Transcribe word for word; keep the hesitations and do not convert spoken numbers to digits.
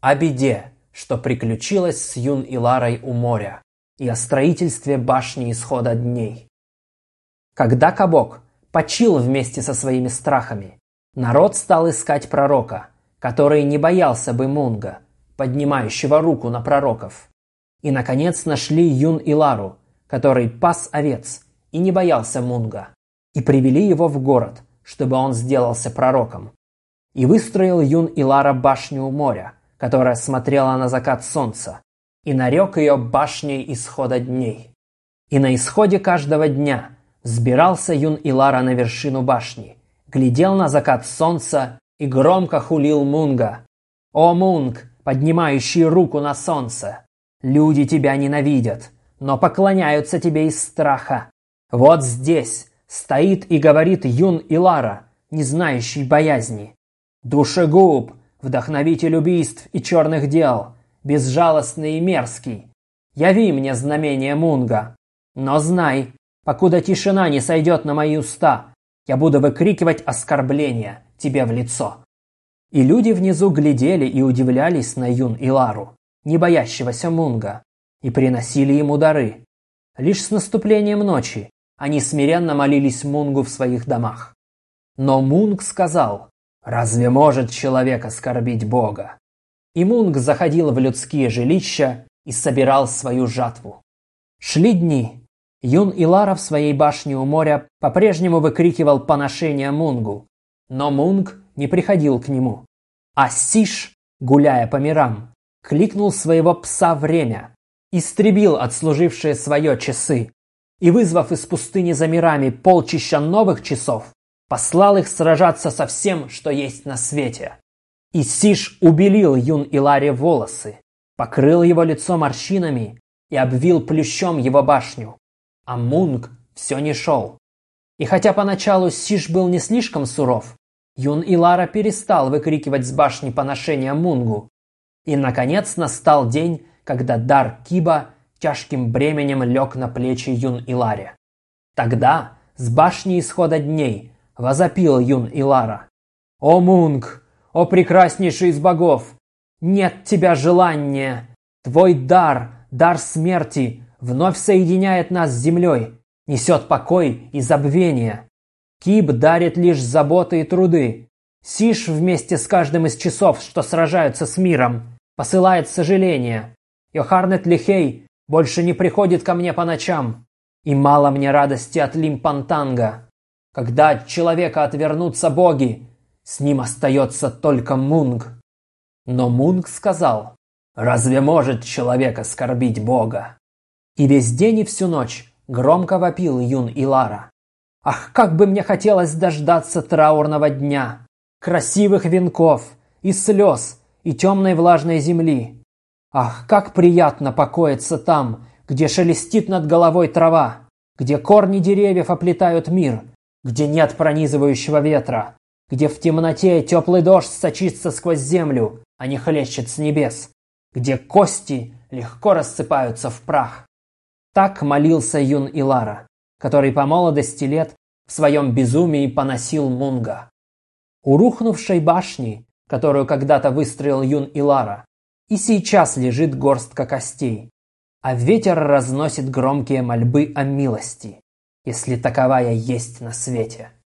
о беде, что приключилось с Юн-Иларой у моря, и о строительстве башни Исхода дней. Когда Кабок почил вместе со своими страхами, народ стал искать пророка, который не боялся бы Мунга, поднимающего руку на пророков. И, наконец, нашли Юн-Илару, который пас овец и не боялся Мунга, и привели его в город, чтобы он сделался пророком. И выстроил Юн-Илара башню у моря, которая смотрела на закат солнца, и нарек ее башней Исхода дней. И на исходе каждого дня взбирался Юн-Илара на вершину башни, глядел на закат солнца и громко хулил Мунга. «О, Мунг, поднимающий руку на солнце! Люди тебя ненавидят, но поклоняются тебе из страха. Вот здесь стоит и говорит Юн-Илара, не знающий боязни. Душегуб, вдохновитель убийств и черных дел, безжалостный и мерзкий. Яви мне знамение Мунга. Но знай, покуда тишина не сойдет на мои уста, я буду выкрикивать оскорбления тебе в лицо». И люди внизу глядели и удивлялись на Юн-Илару, не боящегося Мунга, и приносили ему дары. Лишь с наступлением ночи они смиренно молились Мунгу в своих домах. Но Мунг сказал: «Разве может человек оскорбить Бога?» И Мунг заходил в людские жилища и собирал свою жатву. Шли дни. Юн-Илара в своей башне у моря по-прежнему выкрикивал поношения Мунгу, но Мунг не приходил к нему. А Сиш, гуляя по мирам, кликнул своего пса Время, истребил отслужившие свое часы и, вызвав из пустыни за мирами полчища новых часов, послал их сражаться со всем, что есть на свете. И Сиш убелил Юн-Иларе волосы, покрыл его лицо морщинами и обвил плющом его башню. А Мунг все не шел. И хотя поначалу Сиш был не слишком суров, Юн-Илара перестал выкрикивать с башни поношения Мунгу. И, наконец, настал день, когда дар Киба тяжким бременем лег на плечи Юн-Иларе. Тогда с башни Исхода дней возопил Юн-Илара: «О Мунг, о прекраснейший из богов! Нет тебя желания! Твой дар, дар смерти, вновь соединяет нас с землей, несет покой и забвение. Киб дарит лишь заботы и труды. Сиш вместе с каждым из часов, что сражаются с миром, посылает сожаление. Йохарнет Лихей больше не приходит ко мне по ночам. И мало мне радости от Лимпантанга. Когда от человека отвернутся боги, с ним остается только Мунг». Но Мунг сказал: «Разве может человек оскорбить Бога?» И весь день и всю ночь громко вопил Юн-Илара: «Ах, как бы мне хотелось дождаться траурного дня, красивых венков, и слез, и темной влажной земли! Ах, как приятно покоиться там, где шелестит над головой трава, где корни деревьев оплетают мир, где нет пронизывающего ветра, где в темноте теплый дождь сочится сквозь землю, а не хлещет с небес, где кости легко рассыпаются в прах». Так молился Юн-Илара, который по молодости лет в своем безумии поносил Мунга. У рухнувшей башни, которую когда-то выстроил Юн-Илара, и сейчас лежит горстка костей, а ветер разносит громкие мольбы о милости, если таковая есть на свете.